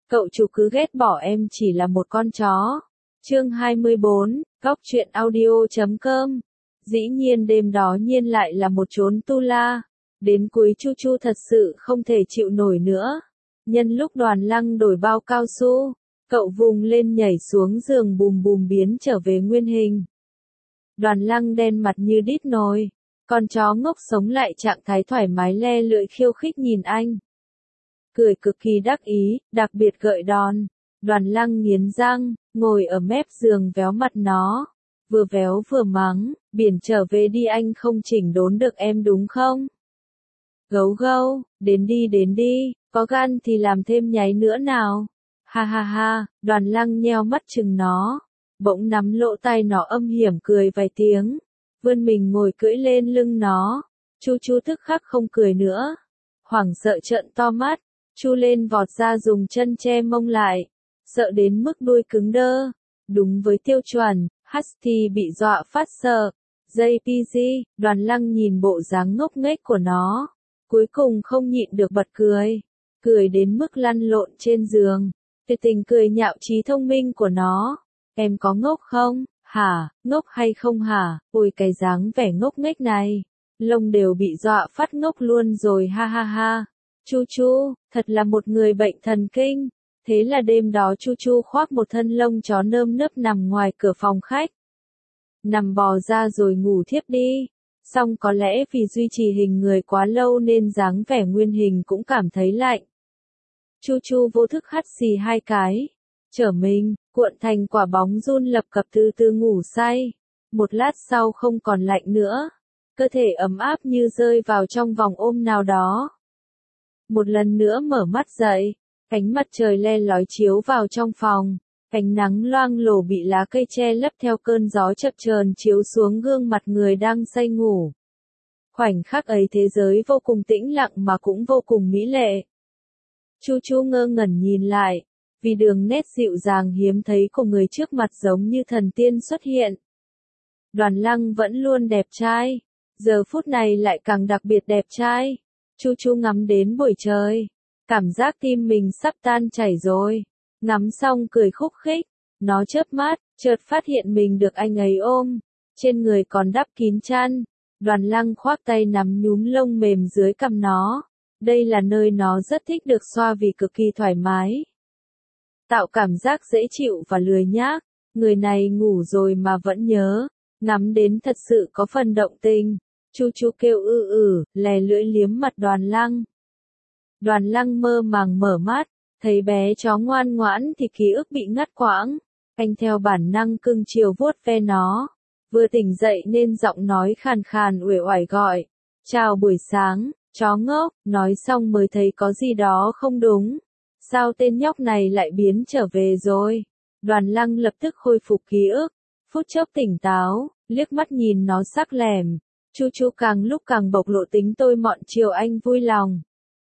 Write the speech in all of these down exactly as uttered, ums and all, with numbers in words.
Cậu chủ cứ ghét bỏ em chỉ là một con chó. Chương hai mươi bốn, Góc truyện audio chấm com. Dĩ nhiên đêm đó Nhiên lại là một chốn tu la. Đến cuối Chu Chu thật sự không thể chịu nổi nữa. Nhân lúc Đoàn Lăng đổi bao cao su, cậu vùng lên nhảy xuống giường bùm bùm biến trở về nguyên hình. Đoàn Lăng đen mặt như đít nồi. Con chó ngốc sống lại trạng thái thoải mái le lưỡi khiêu khích nhìn anh. Cười cực kỳ đắc ý, đặc biệt gợi đòn. Đoàn Lăng nghiến răng, ngồi ở mép giường véo mặt nó. Vừa véo vừa mắng, biển trở về đi, anh không chỉnh đốn được em đúng không? Gấu gâu, đến đi đến đi, có gan thì làm thêm nháy nữa nào. Ha ha ha, Đoàn Lăng nheo mắt chừng nó. Bỗng nắm lỗ tai nó âm hiểm cười vài tiếng. Vươn mình ngồi cưỡi lên lưng nó. Chu Chu tức khắc không cười nữa. Hoảng sợ trợn to mắt. Chu lên vọt ra dùng chân che mông lại. Sợ đến mức đuôi cứng đơ. Đúng với tiêu chuẩn, Husky bị dọa phát sợ. jê pê giê, Đoàn Lăng nhìn bộ dáng ngốc nghếch của nó. Cuối cùng không nhịn được bật cười. Cười đến mức lăn lộn trên giường. Tuyệt tình cười nhạo trí thông minh của nó. Em có ngốc không? Hả, ngốc hay không hả? Ôi cái dáng vẻ ngốc nghếch này. Lông đều bị dọa phát ngốc luôn rồi, ha ha ha. Chu Chu, thật là một người bệnh thần kinh. Thế là đêm đó Chu Chu khoác một thân lông chó nơm nớp nằm ngoài cửa phòng khách. Nằm bò ra rồi ngủ thiếp đi. Xong có lẽ vì duy trì hình người quá lâu nên dáng vẻ nguyên hình cũng cảm thấy lạnh. Chu Chu vô thức hắt xì hai cái. Trở mình, cuộn thành quả bóng run lập cập từ từ ngủ say. Một lát sau không còn lạnh nữa. Cơ thể ấm áp như rơi vào trong vòng ôm nào đó. Một lần nữa mở mắt dậy. Ánh mặt trời le lói chiếu vào trong phòng. Ánh nắng loang lổ bị lá cây che lấp theo cơn gió chập chờn chiếu xuống gương mặt người đang say ngủ. Khoảnh khắc ấy thế giới vô cùng tĩnh lặng mà cũng vô cùng mỹ lệ. Chu Chu ngơ ngẩn nhìn lại. Vì đường nét dịu dàng hiếm thấy của người trước mặt giống như thần tiên xuất hiện. Đoàn Lăng vẫn luôn đẹp trai. Giờ phút này lại càng đặc biệt đẹp trai. Chu Chu ngắm đến buổi trời. Cảm giác tim mình sắp tan chảy rồi. Ngắm xong cười khúc khích. Nó chớp mắt, chợt phát hiện mình được anh ấy ôm. Trên người còn đắp kín chăn. Đoàn Lăng khoác tay nắm nhúm lông mềm dưới cằm nó. Đây là nơi nó rất thích được xoa vì cực kỳ thoải mái. Tạo cảm giác dễ chịu và lười nhác. Người này ngủ rồi mà vẫn nhớ. Ngắm đến thật sự có phần động tình. Chu Chu kêu ư ử, lè lưỡi liếm mặt Đoàn Lăng. Đoàn Lăng mơ màng mở mắt. Thấy bé chó ngoan ngoãn thì ký ức bị ngắt quãng. Anh theo bản năng cưng chiều vuốt ve nó. Vừa tỉnh dậy nên giọng nói khàn khàn uể oải gọi. Chào buổi sáng, chó ngốc. Nói xong mới thấy có gì đó không đúng. Sao tên nhóc này lại biến trở về rồi? Đoàn Lăng lập tức khôi phục ký ức. Phút chốc tỉnh táo, liếc mắt nhìn nó sắc lẻm. Chu Chu càng lúc càng bộc lộ tính tôi mọn chiều anh vui lòng.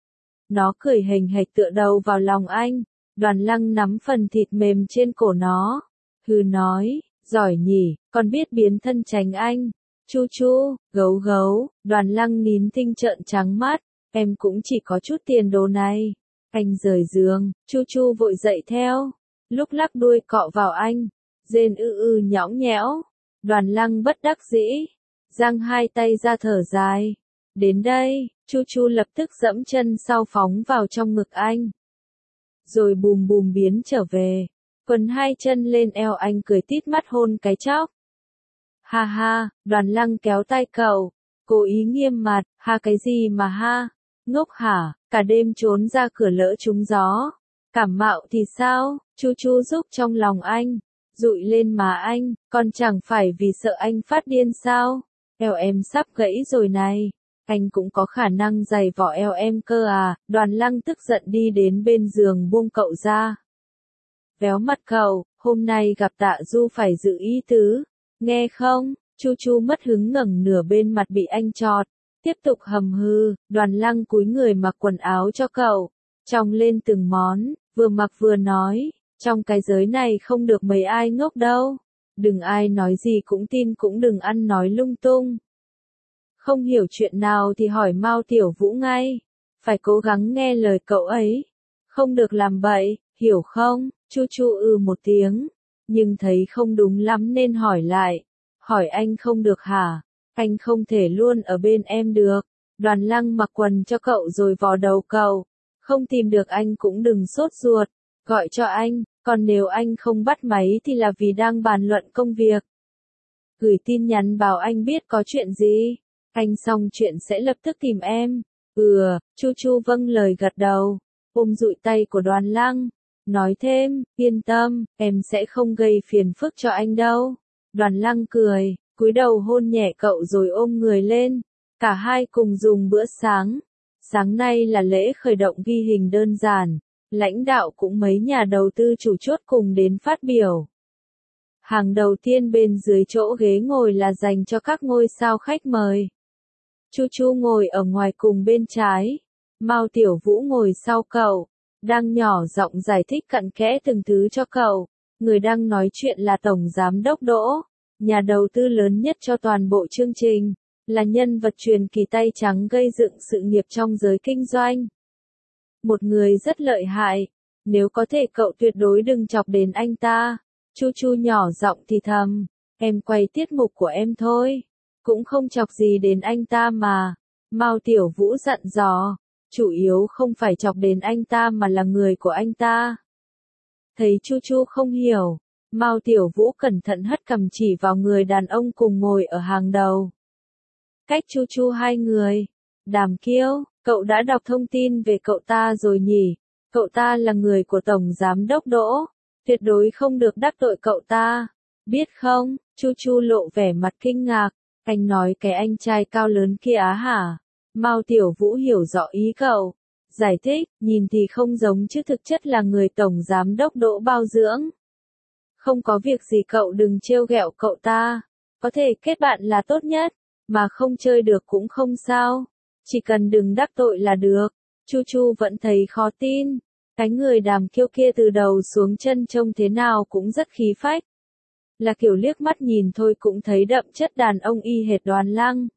Nó cười hềnh hệch tựa đầu vào lòng anh. Đoàn Lăng nắm phần thịt mềm trên cổ nó. Hừ nói, giỏi nhỉ, con biết biến thân tránh anh. Chu Chu, gấu gấu. Đoàn Lăng nín thinh trợn trắng mắt. Em cũng chỉ có chút tiền đồ này. Anh rời giường, Chu Chu vội dậy theo. Lúc lắc đuôi cọ vào anh. Rên ư ư nhõng nhẽo. Đoàn Lăng bất đắc dĩ. Giang hai tay ra thở dài. Đến đây, Chu Chu lập tức dẫm chân sau phóng vào trong ngực anh. Rồi bùm bùm biến trở về. Quần hai chân lên eo anh cười tít mắt hôn cái chóc. Ha ha, Đoàn Lăng kéo tay cậu. Cố ý nghiêm mặt, ha cái gì mà ha? Ngốc hả, cả đêm trốn ra cửa lỡ trúng gió. Cảm mạo thì sao? Chu Chu giúp trong lòng anh. Dụi lên má anh, còn chẳng phải vì sợ anh phát điên sao? Eo em sắp gãy rồi này. Anh cũng có khả năng giày vỏ eo em cơ à? Đoàn Lăng tức giận đi đến bên giường buông cậu ra. Véo mặt cậu, hôm nay gặp Tạ Du phải giữ ý tứ. Nghe không? Chu Chu mất hứng ngẩng nửa bên mặt bị anh chọt. Tiếp tục hầm hư, Đoàn Lăng cúi người mặc quần áo cho cậu. Chòng lên từng món, vừa mặc vừa nói. Trong cái giới này không được mấy ai ngốc đâu. Đừng ai nói gì cũng tin, cũng đừng ăn nói lung tung. Không hiểu chuyện nào thì hỏi Mao Tiểu Vũ ngay. Phải cố gắng nghe lời cậu ấy. Không được làm bậy, hiểu không? Chu Chu ừ một tiếng, nhưng thấy không đúng lắm nên hỏi lại. Hỏi anh không được hả? Anh không thể luôn ở bên em được. Đoàn Lăng mặc quần cho cậu rồi vò đầu cậu. Không tìm được anh cũng đừng sốt ruột. Gọi cho anh, còn nếu anh không bắt máy thì là vì đang bàn luận công việc. Gửi tin nhắn bảo anh biết có chuyện gì. Anh xong chuyện sẽ lập tức tìm em. Ừ, Chu Chu vâng lời gật đầu. Ôm dụi tay của Đoàn Lăng. Nói thêm, yên tâm, em sẽ không gây phiền phức cho anh đâu. Đoàn Lăng cười, cúi đầu hôn nhẹ cậu rồi ôm người lên. Cả hai cùng dùng bữa sáng. Sáng nay là lễ khởi động ghi hình đơn giản. Lãnh đạo cũng mấy nhà đầu tư chủ chốt cùng đến phát biểu. Hàng đầu tiên bên dưới chỗ ghế ngồi là dành cho các ngôi sao khách mời. Chu Chu ngồi ở ngoài cùng bên trái. Mao Tiểu Vũ ngồi sau cậu. Đang nhỏ giọng giải thích cặn kẽ từng thứ cho cậu. Người đang nói chuyện là Tổng Giám Đốc Đỗ. Nhà đầu tư lớn nhất cho toàn bộ chương trình. Là nhân vật truyền kỳ tay trắng gây dựng sự nghiệp trong giới kinh doanh. Một người rất lợi hại. Nếu có thể cậu tuyệt đối đừng chọc đến anh ta. Chu Chu nhỏ giọng thì thầm. Em quay tiết mục của em thôi. Cũng không chọc gì đến anh ta mà. Mao Tiểu Vũ dặn dò. Chủ yếu không phải chọc đến anh ta mà là người của anh ta. Thấy Chu Chu không hiểu. Mao Tiểu Vũ cẩn thận hất cằm chỉ vào người đàn ông cùng ngồi ở hàng đầu. Cách Chu Chu hai người. Đàm Kiêu, cậu đã đọc thông tin về cậu ta rồi nhỉ? Cậu ta là người của Tổng Giám Đốc Đỗ. Tuyệt đối không được đắc tội cậu ta. Biết không? Chu Chu lộ vẻ mặt kinh ngạc. Anh nói cái anh trai cao lớn kia á hả? Mao Tiểu Vũ hiểu rõ ý cậu. Giải thích, nhìn thì không giống chứ thực chất là người Tổng Giám Đốc Đỗ bao dưỡng. Không có việc gì cậu đừng trêu ghẹo cậu ta. Có thể kết bạn là tốt nhất. Mà không chơi được cũng không sao. Chỉ cần đừng đắc tội là được. Chu Chu vẫn thấy khó tin. Cái người Đàm Kiêu kia từ đầu xuống chân trông thế nào cũng rất khí phách. Là kiểu liếc mắt nhìn thôi cũng thấy đậm chất đàn ông y hệt Đoàn Lăng.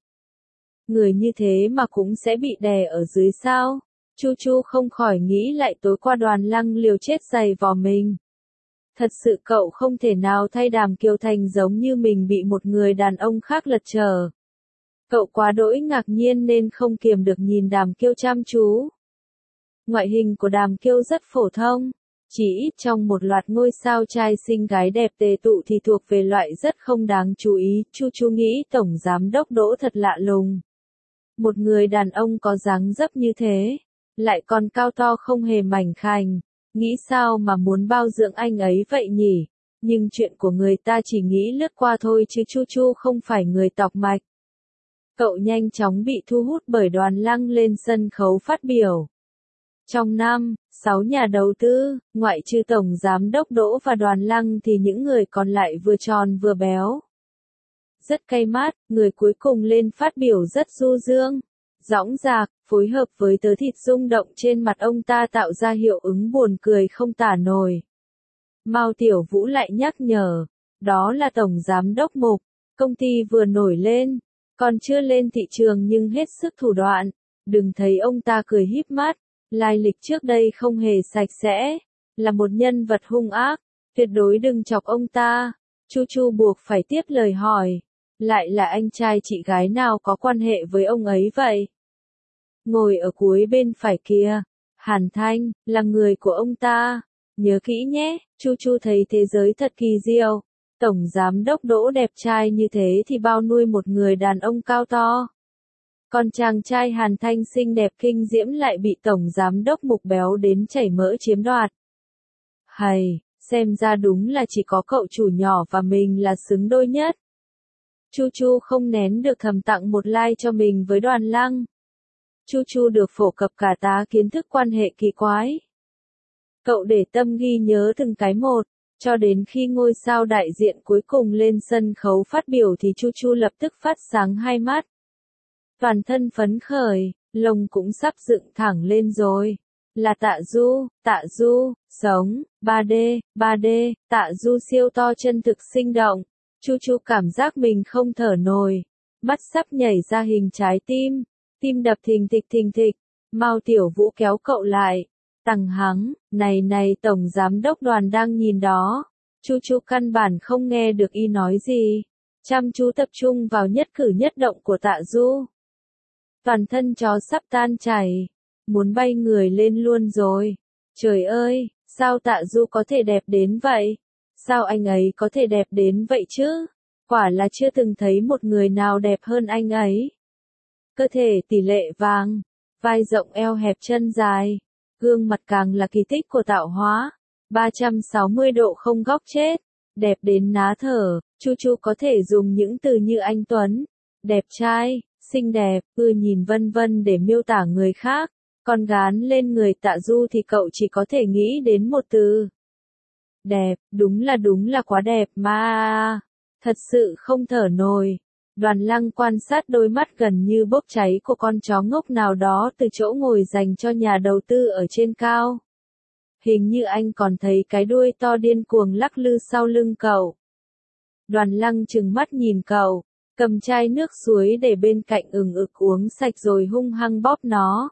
Người như thế mà cũng sẽ bị đè ở dưới sao. Chu Chu không khỏi nghĩ lại tối qua Đoàn Lăng liều chết giày vò mình. Thật sự cậu không thể nào thay Đàm Kiêu thành giống như mình bị một người đàn ông khác lật trở. Cậu quá đỗi ngạc nhiên nên không kiềm được nhìn Đàm Kiêu chăm chú. Ngoại hình của Đàm Kiêu rất phổ thông. Chỉ ít trong một loạt ngôi sao trai xinh gái đẹp tề tụ thì thuộc về loại rất không đáng chú ý. Chu Chu nghĩ Tổng Giám Đốc Đỗ thật lạ lùng. Một người đàn ông có dáng dấp như thế. Lại còn cao to không hề mảnh khảnh. Nghĩ sao mà muốn bao dưỡng anh ấy vậy nhỉ? Nhưng chuyện của người ta chỉ nghĩ lướt qua thôi chứ Chu Chu không phải người tọc mạch. Cậu nhanh chóng bị thu hút bởi Đoàn Lăng lên sân khấu phát biểu. Trong năm, sáu nhà đầu tư, ngoại trừ Tổng Giám Đốc Đỗ và Đoàn Lăng thì những người còn lại vừa tròn vừa béo. Rất cay mắt, người cuối cùng lên phát biểu rất du dương. Dõng dạc, phối hợp với tớ thịt rung động trên mặt ông ta tạo ra hiệu ứng buồn cười không tả nổi. Mao Tiểu Vũ lại nhắc nhở, đó là Tổng Giám Đốc Mục, công ty vừa nổi lên, còn chưa lên thị trường nhưng hết sức thủ đoạn, đừng thấy ông ta cười híp mắt, lai lịch trước đây không hề sạch sẽ, là một nhân vật hung ác, tuyệt đối đừng chọc ông ta. Chu Chu buộc phải tiếp lời hỏi, lại là anh trai chị gái nào có quan hệ với ông ấy vậy? Ngồi ở cuối bên phải kia, Hàn Thanh, là người của ông ta. Nhớ kỹ nhé, Chu Chu thấy thế giới thật kỳ diệu. Tổng Giám Đốc Đỗ đẹp trai như thế thì bao nuôi một người đàn ông cao to. Còn chàng trai Hàn Thanh xinh đẹp kinh diễm lại bị Tổng Giám Đốc Mục béo đến chảy mỡ chiếm đoạt. Hầy, xem ra đúng là chỉ có cậu chủ nhỏ và mình là xứng đôi nhất. Chu Chu không nén được thầm tặng một like cho mình với Đoàn Lăng. Chu Chu được phổ cập cả tá kiến thức quan hệ kỳ quái. Cậu để tâm ghi nhớ từng cái một, cho đến khi ngôi sao đại diện cuối cùng lên sân khấu phát biểu thì Chu Chu lập tức phát sáng hai mắt. Toàn thân phấn khởi, lông cũng sắp dựng thẳng lên rồi. Là Tạ Du, Tạ Du, sống, ba D, ba D, Tạ Du siêu to chân thực sinh động. Chu Chu cảm giác mình không thở nổi. Mắt sắp nhảy ra hình trái tim. Tim đập thình thịch thình thịch. Mao Tiểu Vũ kéo cậu lại. Tằng hắng, này này tổng giám đốc Đoàn đang nhìn đó. Chu Chu căn bản không nghe được y nói gì. Chăm chú tập trung vào nhất cử nhất động của Tạ Du. Toàn thân chó sắp tan chảy. Muốn bay người lên luôn rồi. Trời ơi, sao Tạ Du có thể đẹp đến vậy? Sao anh ấy có thể đẹp đến vậy chứ? Quả là chưa từng thấy một người nào đẹp hơn anh ấy. Cơ thể tỷ lệ vàng, vai rộng eo hẹp chân dài, gương mặt càng là kỳ tích của tạo hóa. ba trăm sáu mươi độ không góc chết, đẹp đến ná thở. Chu Chu có thể dùng những từ như anh tuấn, đẹp trai, xinh đẹp, ưa nhìn vân vân để miêu tả người khác. Còn gán lên người Tạ Du thì cậu chỉ có thể nghĩ đến một từ. Đẹp, đúng là đúng là quá đẹp mà. Thật sự không thở nổi. Đoàn Lăng quan sát đôi mắt gần như bốc cháy của con chó ngốc nào đó từ chỗ ngồi dành cho nhà đầu tư ở trên cao. Hình như anh còn thấy cái đuôi to điên cuồng lắc lư sau lưng cậu. Đoàn Lăng trừng mắt nhìn cậu, cầm chai nước suối để bên cạnh ừng ực uống sạch rồi hung hăng bóp nó.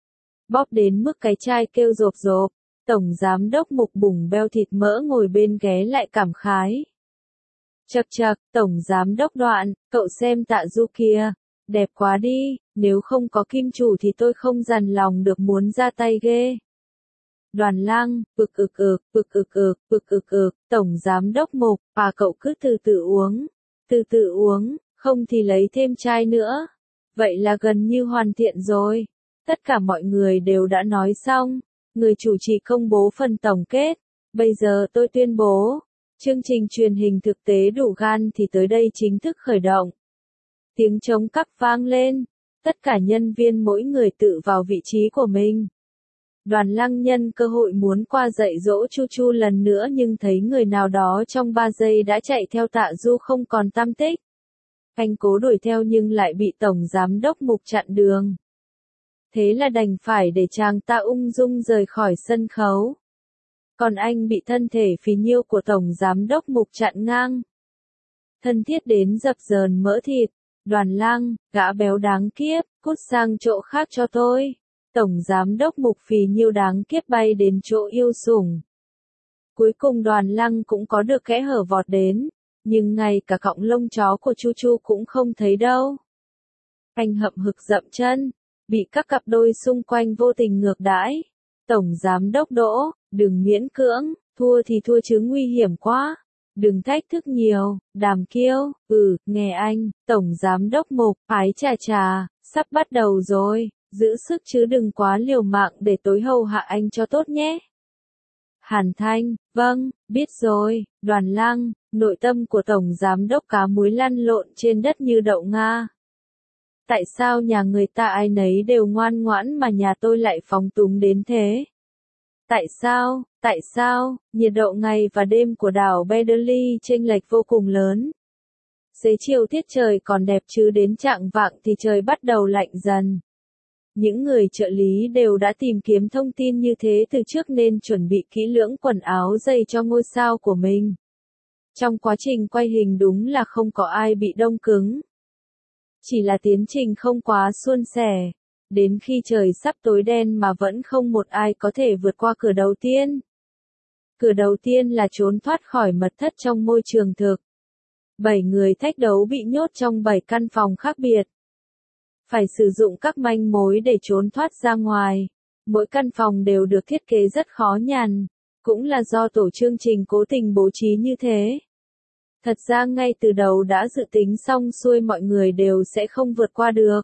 Bóp đến mức cái chai kêu rộp rộp, tổng giám đốc Mục bủng beo thịt mỡ ngồi bên ghé lại cảm khái. Chậc chậc, tổng giám đốc Đoạn, cậu xem Tạ Du kia, đẹp quá đi, nếu không có kim chủ thì tôi không dằn lòng được muốn ra tay ghê. Đoàn Lăng, ực ực ực, ực ực ực, ực ực ực, tổng giám đốc Mục, à cậu cứ từ từ uống, từ từ uống, không thì lấy thêm chai nữa. Vậy là gần như hoàn thiện rồi. Tất cả mọi người đều đã nói xong, người chủ trì công bố phần tổng kết. Bây giờ tôi tuyên bố, chương trình truyền hình thực tế đủ gan thì tới đây chính thức khởi động. Tiếng trống cắc vang lên, tất cả nhân viên mỗi người tự vào vị trí của mình. Đoàn Lăng nhân cơ hội muốn qua dạy dỗ Chu Chu lần nữa nhưng thấy người nào đó trong ba giây đã chạy theo Tạ Du không còn tăm tích. Anh cố đuổi theo nhưng lại bị tổng giám đốc Mục chặn đường. Thế là đành phải để chàng ta ung dung rời khỏi sân khấu. Còn anh bị thân thể phì nhiêu của tổng giám đốc Mục chặn ngang. Thân thiết đến dập dờn mỡ thịt. Đoàn Lăng, gã béo đáng kiếp, cút sang chỗ khác cho tôi. Tổng giám đốc Mục phì nhiêu đáng kiếp bay đến chỗ yêu sủng. Cuối cùng Đoàn Lăng cũng có được kẽ hở vọt đến. Nhưng ngay cả cọng lông chó của Chu Chu cũng không thấy đâu. Anh hậm hực dậm chân, bị các cặp đôi xung quanh vô tình ngược đãi. Tổng giám đốc Đỗ, đừng miễn cưỡng, thua thì thua chứ nguy hiểm quá. Đừng thách thức nhiều, Đàm Kiêu, ừ, nghe anh, tổng giám đốc Mục, ái chà chà, sắp bắt đầu rồi, giữ sức chứ đừng quá liều mạng để tối hầu hạ anh cho tốt nhé. Hàn Thanh, vâng, biết rồi. Đoàn Lăng, nội tâm của tổng giám đốc cá muối lăn lộn trên đất như đậu Nga. Tại sao nhà người ta ai nấy đều ngoan ngoãn mà nhà tôi lại phóng túng đến thế? Tại sao, tại sao, nhiệt độ ngày và đêm của đảo Beverly chênh lệch vô cùng lớn. Xế chiều tiết trời còn đẹp chứ đến chạng vạng thì trời bắt đầu lạnh dần. Những người trợ lý đều đã tìm kiếm thông tin như thế từ trước nên chuẩn bị kỹ lưỡng quần áo dày cho ngôi sao của mình. Trong quá trình quay hình đúng là không có ai bị đông cứng. Chỉ là tiến trình không quá suôn sẻ. Đến khi trời sắp tối đen mà vẫn không một ai có thể vượt qua cửa đầu tiên. Cửa đầu tiên là trốn thoát khỏi mật thất trong môi trường thực. Bảy người thách đấu bị nhốt trong bảy căn phòng khác biệt. Phải sử dụng các manh mối để trốn thoát ra ngoài. Mỗi căn phòng đều được thiết kế rất khó nhằn. Cũng là do tổ chương trình cố tình bố trí như thế. Thật ra ngay từ đầu đã dự tính xong xuôi mọi người đều sẽ không vượt qua được.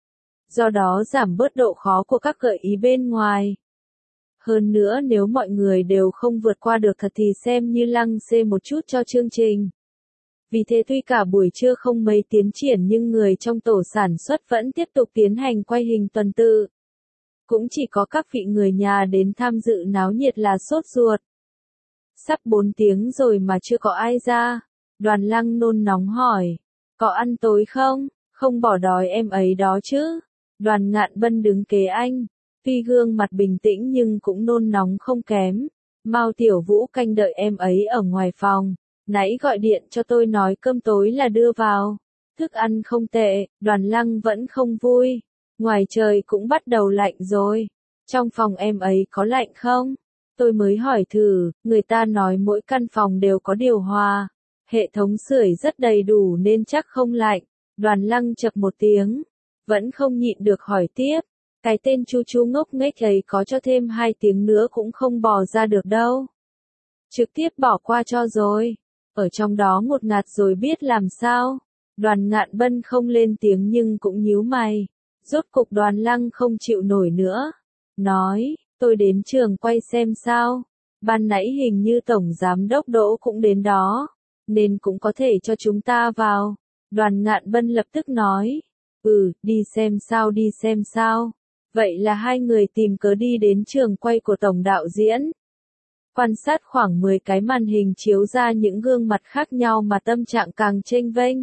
Do đó giảm bớt độ khó của các gợi ý bên ngoài. Hơn nữa nếu mọi người đều không vượt qua được thật thì xem như lăng xê một chút cho chương trình. Vì thế tuy cả buổi trưa không mấy tiến triển nhưng người trong tổ sản xuất vẫn tiếp tục tiến hành quay hình tuần tự. Cũng chỉ có các vị người nhà đến tham dự náo nhiệt là sốt ruột. Sắp bốn tiếng rồi mà chưa có ai ra. Đoàn Lăng nôn nóng hỏi. Có ăn tối không? Không bỏ đói em ấy đó chứ. Đoàn Ngạn Bân đứng kế anh. Tuy gương mặt bình tĩnh nhưng cũng nôn nóng không kém. Mao Tiểu Vũ canh đợi em ấy ở ngoài phòng. Nãy gọi điện cho tôi nói cơm tối là đưa vào. Thức ăn không tệ, Đoàn Lăng vẫn không vui. Ngoài trời cũng bắt đầu lạnh rồi. Trong phòng em ấy có lạnh không? Tôi mới hỏi thử, người ta nói mỗi căn phòng đều có điều hòa. Hệ thống sưởi rất đầy đủ nên chắc không lạnh. Đoàn Lăng chập một tiếng. Vẫn không nhịn được hỏi tiếp. Cái tên Chu Chu ngốc nghếch ấy có cho thêm hai tiếng nữa cũng không bò ra được đâu. Trực tiếp bỏ qua cho rồi. Ở trong đó ngột ngạt rồi biết làm sao. Đoàn Ngạn Bân không lên tiếng nhưng cũng nhíu mày. Rốt cục Đoàn Lăng không chịu nổi nữa. Nói, tôi đến trường quay xem sao. Ban nãy hình như Tổng Giám Đốc Đỗ cũng đến đó. Nên cũng có thể cho chúng ta vào. Đoàn Ngạn Bân lập tức nói. Ừ, đi xem sao đi xem sao. Vậy là hai người tìm cớ đi đến trường quay của Tổng đạo diễn. Quan sát khoảng mười cái màn hình chiếu ra những gương mặt khác nhau mà tâm trạng càng chênh vênh.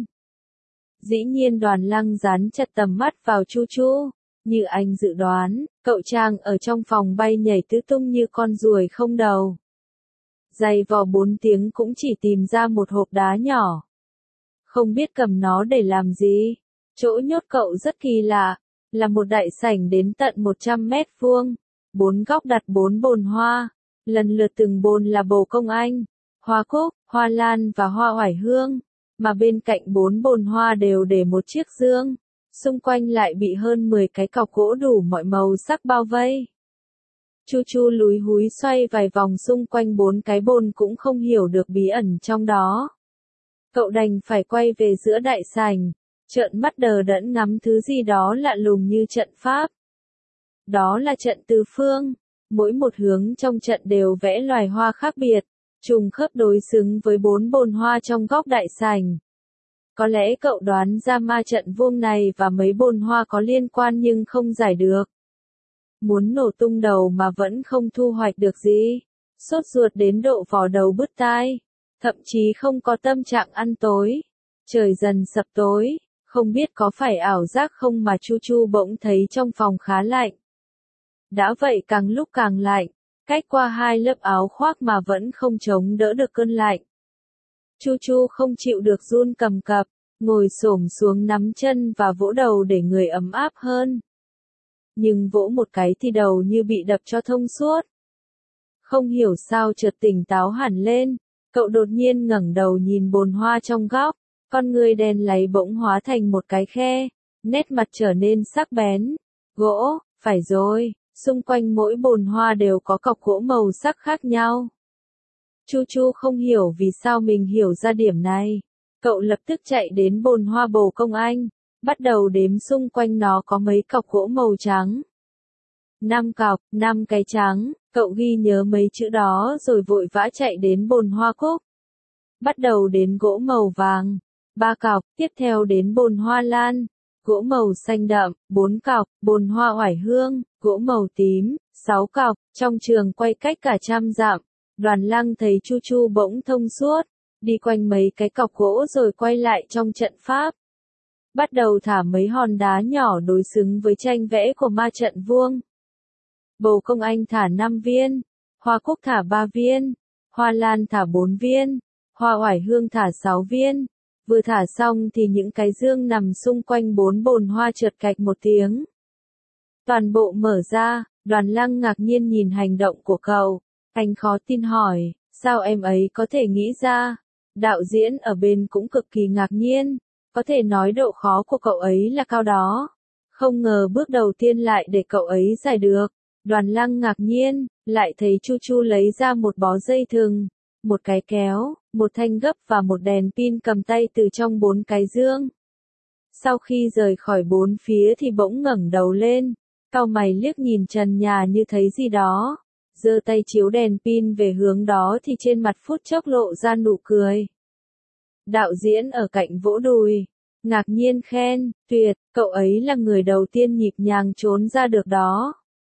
Dĩ nhiên Đoàn Lăng dán chặt tầm mắt vào Chu Chu. Như anh dự đoán, cậu chàng ở trong phòng bay nhảy tứ tung như con ruồi không đầu. Giày vò bốn tiếng cũng chỉ tìm ra một hộp đá nhỏ. Không biết cầm nó để làm gì. Chỗ nhốt cậu rất kỳ lạ, là một đại sảnh đến tận một trăm mét vuông. Bốn góc đặt bốn bồn hoa. Lần lượt từng bồn là bồ công anh, hoa cúc, hoa lan và hoa oải hương. Mà bên cạnh bốn bồn hoa đều để một chiếc dương. Xung quanh lại bị hơn mười cái cọc gỗ đủ mọi màu sắc bao vây. Chu Chu lúi húi xoay vài vòng xung quanh bốn cái bồn cũng không hiểu được bí ẩn trong đó. Cậu đành phải quay về giữa đại sảnh, trợn mắt đờ đẫn ngắm thứ gì đó lạ lùng như trận pháp. Đó là trận tứ phương, mỗi một hướng trong trận đều vẽ loài hoa khác biệt, trùng khớp đối xứng với bốn bồn hoa trong góc đại sảnh. Có lẽ cậu đoán ra ma trận vuông này và mấy bồn hoa có liên quan nhưng không giải được. Muốn nổ tung đầu mà vẫn không thu hoạch được gì. Sốt ruột đến độ vò đầu bứt tai. Thậm chí không có tâm trạng ăn tối. Trời dần sập tối. Không biết có phải ảo giác không mà Chu Chu bỗng thấy trong phòng khá lạnh. Đã vậy càng lúc càng lạnh. Cách qua hai lớp áo khoác mà vẫn không chống đỡ được cơn lạnh. Chu Chu không chịu được run cầm cập. Ngồi xổm xuống nắm chân và vỗ đầu để người ấm áp hơn. Nhưng vỗ một cái thì đầu như bị đập cho thông suốt. Không hiểu sao chợt tỉnh táo hẳn lên, cậu đột nhiên ngẩng đầu nhìn bồn hoa trong góc, con người đen láy bỗng hóa thành một cái khe, nét mặt trở nên sắc bén. Gỗ, phải rồi, xung quanh mỗi bồn hoa đều có cọc gỗ màu sắc khác nhau. Chu Chu không hiểu vì sao mình hiểu ra điểm này. Cậu lập tức chạy đến bồn hoa bồ công anh, bắt đầu đếm xung quanh nó có mấy cọc gỗ màu trắng. Năm cọc, năm cái trắng, cậu ghi nhớ mấy chữ đó rồi vội vã chạy đến bồn hoa cúc. Bắt đầu đến gỗ màu vàng, ba cọc, tiếp theo đến bồn hoa lan, gỗ màu xanh đậm, bốn cọc, bồn hoa oải hương, gỗ màu tím, sáu cọc, trong trường quay cách cả trăm dặm. Đoàn Lăng thấy Chu Chu bỗng thông suốt. Đi quanh mấy cái cọc gỗ rồi quay lại trong trận pháp. Bắt đầu thả mấy hòn đá nhỏ đối xứng với tranh vẽ của ma trận vuông. Bồ công anh thả năm viên, hoa cúc thả ba viên, hoa lan thả bốn viên, hoa oải hương thả sáu viên. Vừa thả xong thì những cái dương nằm xung quanh bốn bồn hoa chợt cạch một tiếng. Toàn bộ mở ra, Đoàn Lăng ngạc nhiên nhìn hành động của cậu. Anh khó tin hỏi, sao em ấy có thể nghĩ ra? Đạo diễn ở bên cũng cực kỳ ngạc nhiên, có thể nói độ khó của cậu ấy là cao đó. Không ngờ bước đầu tiên lại để cậu ấy giải được. Đoàn Lăng ngạc nhiên, lại thấy Chu Chu lấy ra một bó dây thừng, một cái kéo, một thanh gấp và một đèn pin cầm tay từ trong bốn cái dương. Sau khi rời khỏi bốn phía thì bỗng ngẩng đầu lên, cau mày liếc nhìn trần nhà như thấy gì đó. Giơ tay chiếu đèn pin về hướng đó thì trên mặt phút chốc lộ ra nụ cười. Đạo diễn ở cạnh vỗ đùi, ngạc nhiên khen, tuyệt, cậu ấy là người đầu tiên nhịp nhàng trốn ra được đó.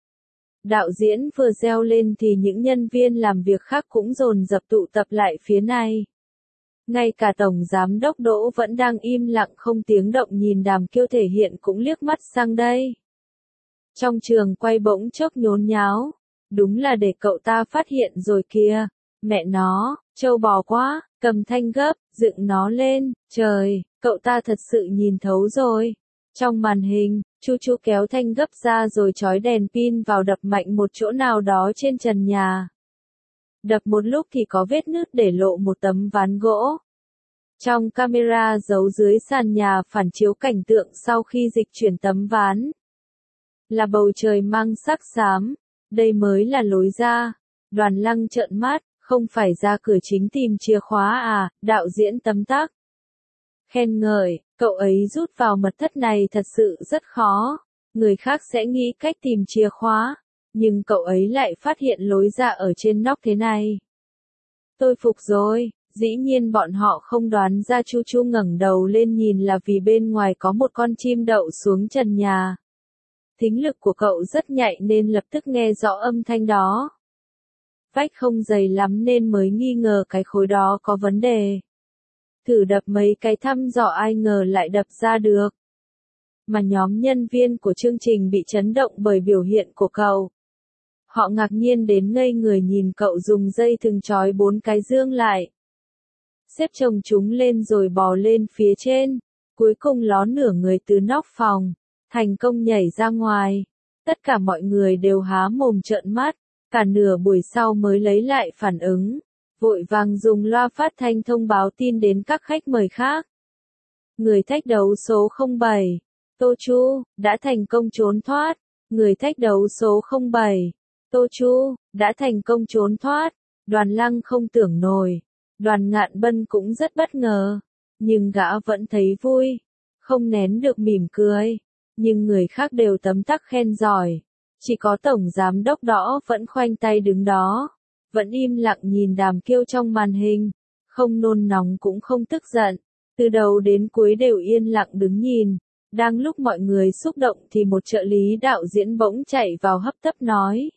Đạo diễn vừa reo lên thì những nhân viên làm việc khác cũng dồn dập tụ tập lại phía này. Ngay cả Tổng Giám Đốc Đỗ vẫn đang im lặng không tiếng động nhìn Đàm Kiêu thể hiện cũng liếc mắt sang đây. Trong trường quay bỗng chốc nhốn nháo. Đúng là để cậu ta phát hiện rồi kìa. Mẹ nó, trâu bò quá, cầm thanh gấp, dựng nó lên. Trời, cậu ta thật sự nhìn thấu rồi. Trong màn hình, Chu Chu kéo thanh gấp ra rồi chói đèn pin vào đập mạnh một chỗ nào đó trên trần nhà. Đập một lúc thì có vết nứt để lộ một tấm ván gỗ. Trong camera giấu dưới sàn nhà phản chiếu cảnh tượng sau khi dịch chuyển tấm ván. Là bầu trời mang sắc xám, đây mới là lối ra. Đoàn Lăng trợn mắt, không phải ra cửa chính tìm chìa khóa à, đạo diễn tấm tắc. Khen ngợi, cậu ấy rút vào mật thất này thật sự rất khó. Người khác sẽ nghĩ cách tìm chìa khóa, nhưng cậu ấy lại phát hiện lối ra ở trên nóc thế này. Tôi phục rồi, dĩ nhiên bọn họ không đoán ra. Chu Chu ngẩng đầu lên nhìn là vì bên ngoài có một con chim đậu xuống trần nhà. Thính lực của cậu rất nhạy nên lập tức nghe rõ âm thanh đó. Vách không dày lắm nên mới nghi ngờ cái khối đó có vấn đề. Thử đập mấy cái thăm dò ai ngờ lại đập ra được. Mà nhóm nhân viên của chương trình bị chấn động bởi biểu hiện của cậu. Họ ngạc nhiên đến ngây người nhìn cậu dùng dây thừng trói bốn cái dương lại. Xếp chồng chúng lên rồi bò lên phía trên. Cuối cùng ló nửa người từ nóc phòng. Thành công nhảy ra ngoài. Tất cả mọi người đều há mồm trợn mắt. Cả nửa buổi sau mới lấy lại phản ứng. Vội vàng dùng loa phát thanh thông báo tin đến các khách mời khác. Người thách đấu số không bảy, Tô Chu, đã thành công trốn thoát. Người thách đấu số không bảy, Tô Chu, đã thành công trốn thoát. Đoàn Lăng không tưởng nổi. Đoàn Ngạn Bân cũng rất bất ngờ. Nhưng gã vẫn thấy vui. Không nén được mỉm cười. Nhưng người khác đều tấm tắc khen giỏi. Chỉ có tổng giám đốc đó vẫn khoanh tay đứng đó. Vẫn im lặng nhìn Đàm Kiêu trong màn hình. Không nôn nóng cũng không tức giận. Từ đầu đến cuối đều yên lặng đứng nhìn. Đang lúc mọi người xúc động thì một trợ lý đạo diễn bỗng chạy vào hấp tấp nói.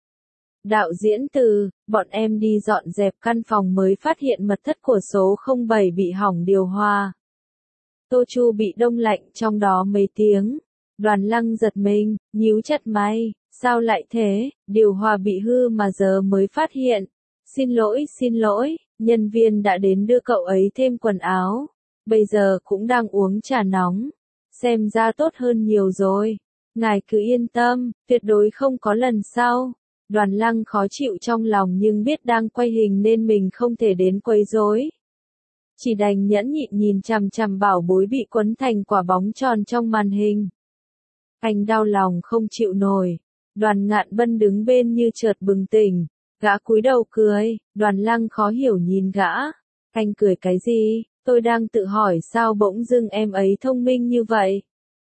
Đạo diễn Từ, bọn em đi dọn dẹp căn phòng mới phát hiện mật thất của số không bảy bị hỏng điều hòa. Tô Chu bị đông lạnh trong đó mấy tiếng. Đoàn Lăng giật mình, nhíu chặt mày, sao lại thế, điều hòa bị hư mà giờ mới phát hiện. Xin lỗi, xin lỗi, nhân viên đã đến đưa cậu ấy thêm quần áo. Bây giờ cũng đang uống trà nóng. Xem ra tốt hơn nhiều rồi. Ngài cứ yên tâm, tuyệt đối không có lần sau. Đoàn Lăng khó chịu trong lòng nhưng biết đang quay hình nên mình không thể đến quấy rối. Chỉ đành nhẫn nhịn nhìn chằm chằm bảo bối bị quấn thành quả bóng tròn trong màn hình. Anh đau lòng không chịu nổi. Đoàn Ngạn Bân đứng bên như chợt bừng tỉnh. Gã cúi đầu cười, Đoàn Lăng khó hiểu nhìn gã. Anh cười cái gì? Tôi đang tự hỏi sao bỗng dưng em ấy thông minh như vậy.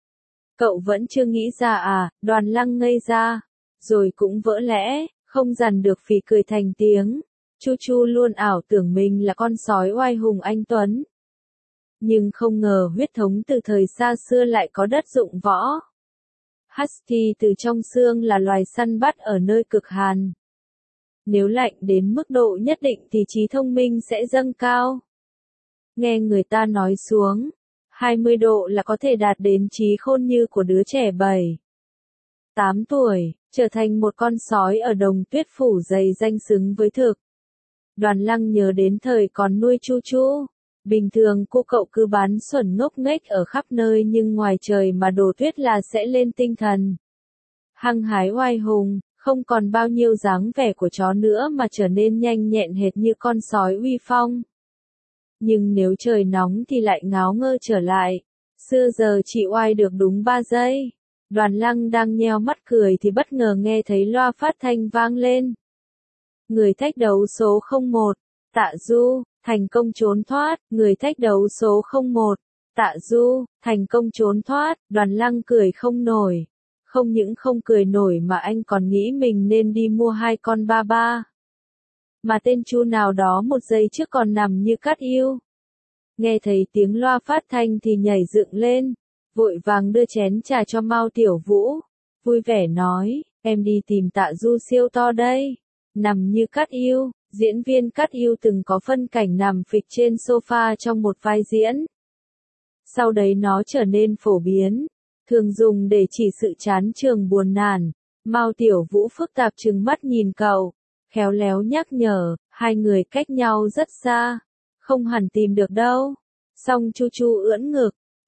Cậu vẫn chưa nghĩ ra à? Đoàn Lăng ngây ra. Rồi cũng vỡ lẽ, không dằn được phì cười thành tiếng. Chu Chu luôn ảo tưởng mình là con sói oai hùng anh tuấn. Nhưng không ngờ huyết thống từ thời xa xưa lại có đất dụng võ. Husky từ trong xương là loài săn bắt ở nơi cực hàn. Nếu lạnh đến mức độ nhất định thì trí thông minh sẽ dâng cao. Nghe người ta nói xuống, hai mươi độ là có thể đạt đến trí khôn như của đứa trẻ bảy, tám tuổi, trở thành một con sói ở đồng tuyết phủ dày danh xứng với thực. Đoàn Lăng nhớ đến thời còn nuôi Chu Chu. Bình thường cô cậu cứ bán xuẩn ngốc nghếch ở khắp nơi nhưng ngoài trời mà đổ tuyết là sẽ lên tinh thần. Hăng hái oai hùng, không còn bao nhiêu dáng vẻ của chó nữa mà trở nên nhanh nhẹn hệt như con sói uy phong. Nhưng nếu trời nóng thì lại ngáo ngơ trở lại. Xưa giờ chỉ oai được đúng ba giây. Đoàn Lăng đang nheo mắt cười thì bất ngờ nghe thấy loa phát thanh vang lên. Người thách đấu số không một, Tạ Du, thành công trốn thoát. Người thách đấu số không một, Tạ Du, thành công trốn thoát. Đoàn Lăng cười không nổi. Không những không cười nổi mà anh còn nghĩ mình nên đi mua hai con ba ba. Mà tên Chu nào đó một giây trước còn nằm như cát yêu. Nghe thấy tiếng loa phát thanh thì nhảy dựng lên. Vội vàng đưa chén trà cho Mao Tiểu Vũ. Vui vẻ nói, em đi tìm Tạ Du siêu to đây. Nằm như cát yêu, diễn viên cát yêu từng có phân cảnh nằm phịch trên sofa trong một vai diễn. Sau đấy nó trở nên phổ biến. Thường dùng để chỉ sự chán chường buồn nản. Mao Tiểu Vũ phức tạp trừng mắt nhìn cậu. Khéo léo nhắc nhở, hai người cách nhau rất xa. Không hẳn tìm được đâu. Song Chu Chu ưỡn ngực.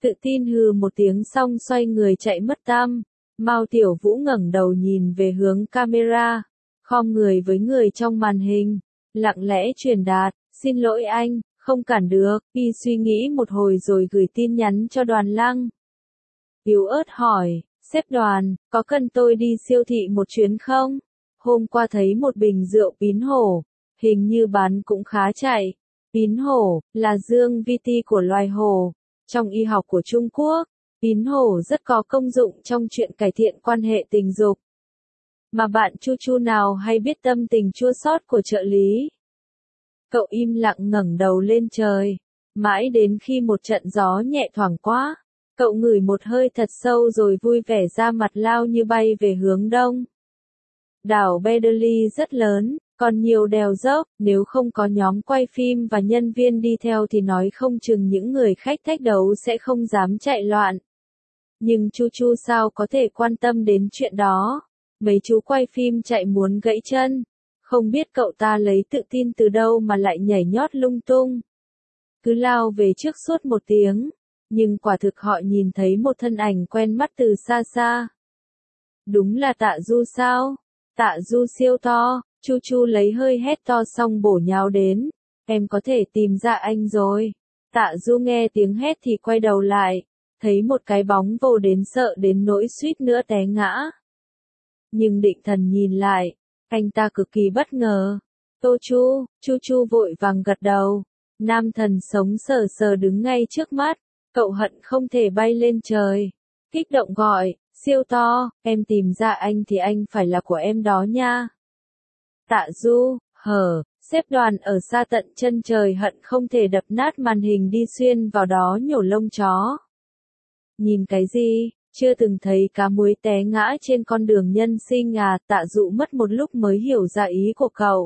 Tự tin hừ một tiếng xong xoay người chạy mất tăm. Mao Tiểu Vũ ngẩng đầu nhìn về hướng camera, khom người với người trong màn hình, lặng lẽ truyền đạt, xin lỗi anh, không cản được, y suy nghĩ một hồi rồi gửi tin nhắn cho Đoàn Lăng. Yếu ớt hỏi, sếp Đoàn, có cần tôi đi siêu thị một chuyến không? Hôm qua thấy một bình rượu Pín Hổ, hình như bán cũng khá chạy. Pín Hổ, là dương vi ti của loài hổ. Trong y học của Trung Quốc, Pín Hổ rất có công dụng trong chuyện cải thiện quan hệ tình dục. Mà bạn Chu Chu nào hay biết tâm tình chua xót của trợ lý? Cậu im lặng ngẩng đầu lên trời, mãi đến khi một trận gió nhẹ thoảng qua, cậu ngửi một hơi thật sâu rồi vui vẻ ra mặt lao như bay về hướng đông. Đảo Beverly rất lớn, còn nhiều đèo dốc, nếu không có nhóm quay phim và nhân viên đi theo thì nói không chừng những người khách thách đấu sẽ không dám chạy loạn. Nhưng Chu Chu sao có thể quan tâm đến chuyện đó? Mấy chú quay phim chạy muốn gãy chân. Không biết cậu ta lấy tự tin từ đâu mà lại nhảy nhót lung tung. Cứ lao về trước suốt một tiếng. Nhưng quả thực họ nhìn thấy một thân ảnh quen mắt từ xa xa. Đúng là Tạ Du sao? Tạ Du siêu to. Chu Chu lấy hơi hét to xong bổ nhào đến. Em có thể tìm ra anh rồi. Tạ Du nghe tiếng hét thì quay đầu lại. Thấy một cái bóng vồ đến sợ đến nỗi suýt nữa té ngã. Nhưng Định Thần nhìn lại. Anh ta cực kỳ bất ngờ. Tô Chu, Chu Chu vội vàng gật đầu. Nam thần sống sờ sờ đứng ngay trước mắt. Cậu hận không thể bay lên trời. Kích động gọi, siêu to, em tìm ra anh thì anh phải là của em đó nha. Tạ Du, hở, xếp Đoàn ở xa tận chân trời hận không thể đập nát màn hình đi xuyên vào đó nhổ lông chó. Nhìn cái gì, chưa từng thấy cá muối té ngã trên con đường nhân sinh à? Tạ Dụ mất một lúc mới hiểu ra ý của cậu.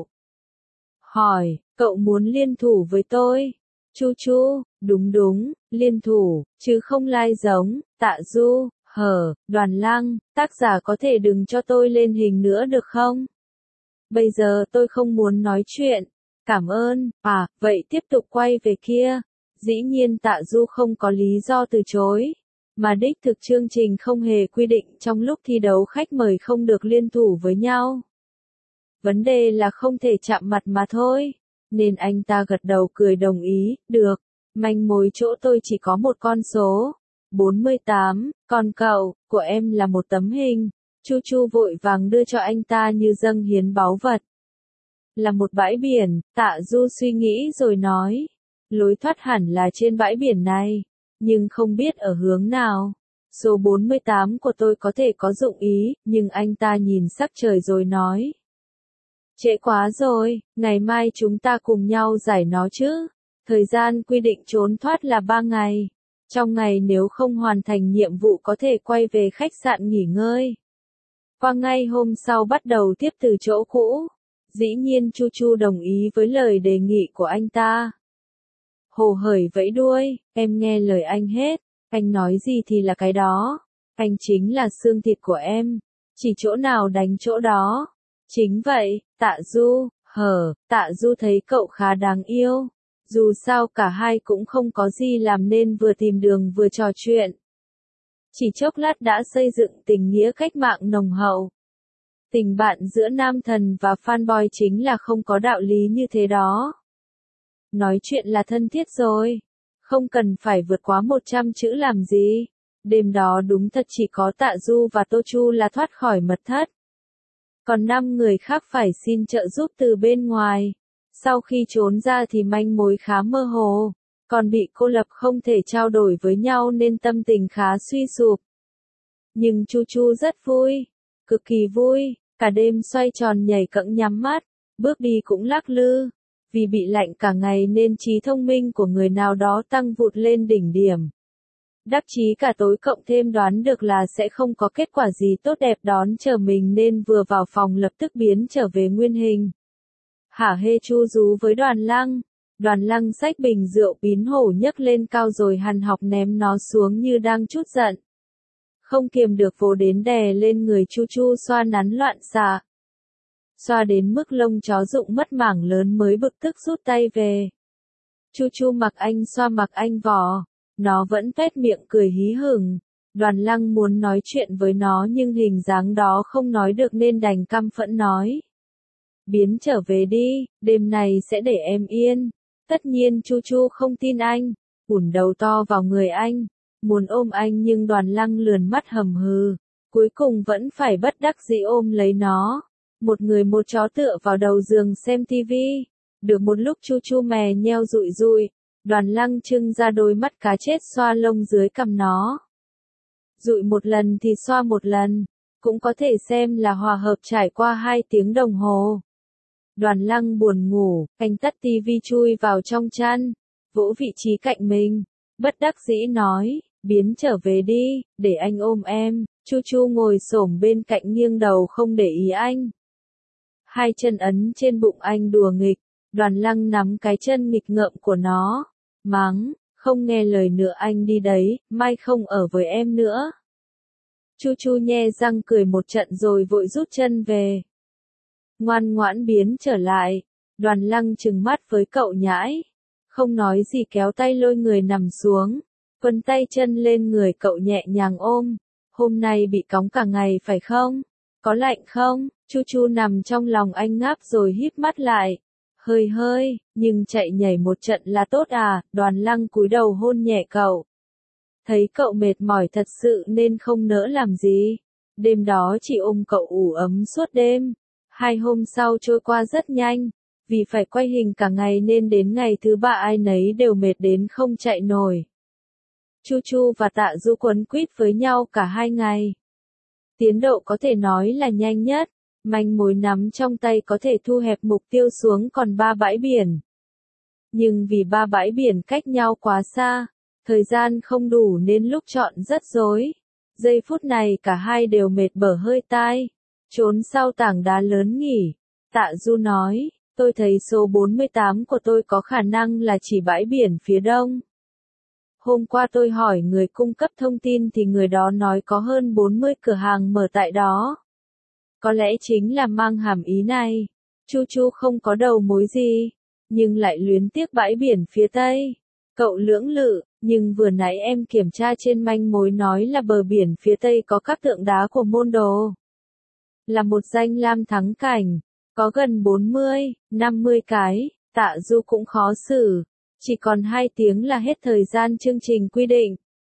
Hỏi, cậu muốn liên thủ với tôi? Chu Chu, đúng đúng, liên thủ, chứ không lai giống. Tạ Du, hở, Đoàn Lăng, tác giả có thể đừng cho tôi lên hình nữa được không? Bây giờ tôi không muốn nói chuyện. Cảm ơn. À, vậy tiếp tục quay về kia. Dĩ nhiên Tạ Du không có lý do từ chối. Mà đích thực chương trình không hề quy định trong lúc thi đấu khách mời không được liên thủ với nhau. Vấn đề là không thể chạm mặt mà thôi. Nên anh ta gật đầu cười đồng ý, được. Manh mối chỗ tôi chỉ có một con số. bốn mươi tám, còn cậu, của em là một tấm hình. Chu Chu vội vàng đưa cho anh ta như dâng hiến báu vật. Là một bãi biển, Tạ Du suy nghĩ rồi nói. Lối thoát hẳn là trên bãi biển này. Nhưng không biết ở hướng nào. Số bốn mươi tám của tôi có thể có dụng ý, nhưng anh ta nhìn sắc trời rồi nói. Trễ quá rồi, ngày mai chúng ta cùng nhau giải nó chứ. Thời gian quy định trốn thoát là ba ngày. Trong ngày nếu không hoàn thành nhiệm vụ có thể quay về khách sạn nghỉ ngơi. Qua ngay hôm sau bắt đầu tiếp từ chỗ cũ. Dĩ nhiên Chu Chu đồng ý với lời đề nghị của anh ta. Hồ hởi vẫy đuôi, em nghe lời anh hết, anh nói gì thì là cái đó. Anh chính là xương thịt của em, chỉ chỗ nào đánh chỗ đó. Chính vậy, Tạ Du, hở, Tạ Du thấy cậu khá đáng yêu. Dù sao cả hai cũng không có gì làm nên vừa tìm đường vừa trò chuyện. Chỉ chốc lát đã xây dựng tình nghĩa cách mạng nồng hậu. Tình bạn giữa nam thần và fanboy chính là không có đạo lý như thế đó. Nói chuyện là thân thiết rồi. Không cần phải vượt quá một trăm chữ làm gì. Đêm đó đúng thật chỉ có Tạ Du và Tô Chu là thoát khỏi mật thất. Còn năm người khác phải xin trợ giúp từ bên ngoài. Sau khi trốn ra thì manh mối khá mơ hồ. Còn bị cô lập không thể trao đổi với nhau nên tâm tình khá suy sụp. Nhưng Chu Chu rất vui. Cực kỳ vui. Cả đêm xoay tròn nhảy cẫng nhắm mắt. Bước đi cũng lắc lư. Vì bị lạnh cả ngày nên trí thông minh của người nào đó tăng vụt lên đỉnh điểm. Đắc chí cả tối cộng thêm đoán được là sẽ không có kết quả gì tốt đẹp đón chờ mình nên vừa vào phòng lập tức biến trở về nguyên hình. Hả hê chu rú với Đoàn Lăng. Đoàn Lăng xách bình rượu Pín Hổ nhấc lên cao rồi hằn học ném nó xuống như đang trút giận. Không kiềm được vồ đến đè lên người Chu Chu xoa nắn loạn xạ. Xoa đến mức lông chó rụng mất mảng lớn mới bực tức rút tay về. Chu Chu mặc anh xoa mặc anh vò. Nó vẫn tuét miệng cười hí hửng. Đoàn Lăng muốn nói chuyện với nó nhưng hình dáng đó không nói được nên đành căm phẫn nói. Biến trở về đi, đêm này sẽ để em yên. Tất nhiên Chu Chu không tin anh, ủn đầu to vào người anh, muốn ôm anh nhưng Đoàn Lăng lườn mắt hầm hừ, cuối cùng vẫn phải bất đắc dĩ ôm lấy nó. Một người một chó tựa vào đầu giường xem tivi. Được một lúc Chu Chu mè nheo rụi rụi, Đoàn Lăng trưng ra đôi mắt cá chết xoa lông dưới cằm nó. Rụi một lần thì xoa một lần, cũng có thể xem là hòa hợp trải qua hai tiếng đồng hồ. Đoàn Lăng buồn ngủ, anh tắt tivi chui vào trong chăn, vỗ vị trí cạnh mình, bất đắc dĩ nói, biến trở về đi, để anh ôm em. Chu Chu ngồi xổm bên cạnh nghiêng đầu không để ý anh. Hai chân ấn trên bụng anh đùa nghịch, Đoàn Lăng nắm cái chân nghịch ngợm của nó, mắng, không nghe lời nữa anh đi đấy, mai không ở với em nữa. Chu Chu nhe răng cười một trận rồi vội rút chân về. Ngoan ngoãn biến trở lại, Đoàn Lăng trừng mắt với cậu nhãi, không nói gì kéo tay lôi người nằm xuống, quấn tay chân lên người cậu nhẹ nhàng ôm. Hôm nay bị cóng cả ngày phải không? Có lạnh không? Chu Chu nằm trong lòng anh ngáp rồi híp mắt lại. Hơi hơi, nhưng chạy nhảy một trận là tốt à? Đoàn Lăng cúi đầu hôn nhẹ cậu. Thấy cậu mệt mỏi thật sự nên không nỡ làm gì. Đêm đó chỉ ôm cậu ủ ấm suốt đêm. Hai hôm sau trôi qua rất nhanh. Vì phải quay hình cả ngày nên đến ngày thứ ba ai nấy đều mệt đến không chạy nổi. Chu Chu và Tạ Du quấn quýt với nhau cả hai ngày. Tiến độ có thể nói là nhanh nhất, manh mối nắm trong tay có thể thu hẹp mục tiêu xuống còn ba bãi biển. Nhưng vì ba bãi biển cách nhau quá xa, thời gian không đủ nên lúc chọn rất rối. Giây phút này cả hai đều mệt bở hơi tai, trốn sau tảng đá lớn nghỉ. Tạ Du nói, tôi thấy số bốn mươi tám của tôi có khả năng là chỉ bãi biển phía đông. Hôm qua tôi hỏi người cung cấp thông tin thì người đó nói có hơn bốn mươi cửa hàng mở tại đó. Có lẽ chính là mang hàm ý này. Chu Chu không có đầu mối gì, nhưng lại luyến tiếc bãi biển phía Tây. Cậu lưỡng lự, nhưng vừa nãy em kiểm tra trên manh mối nói là bờ biển phía Tây có các tượng đá của môn đồ. Là một danh lam thắng cảnh, có gần bốn mươi, năm mươi cái, Tạ Du cũng khó xử. Chỉ còn hai tiếng là hết thời gian chương trình quy định.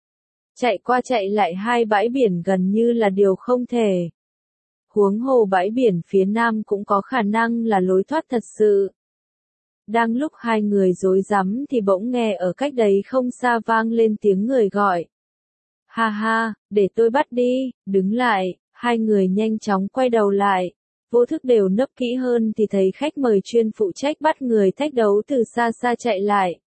Chạy qua chạy lại hai bãi biển gần như là điều không thể. Huống hồ bãi biển phía nam cũng có khả năng là lối thoát thật sự. Đang lúc hai người rối rắm thì bỗng nghe ở cách đấy không xa vang lên tiếng người gọi. Ha ha, để tôi bắt đi, đứng lại, hai người nhanh chóng quay đầu lại. Vô thức đều nấp kỹ hơn thì thấy khách mời chuyên phụ trách bắt người thách đấu từ xa xa chạy lại.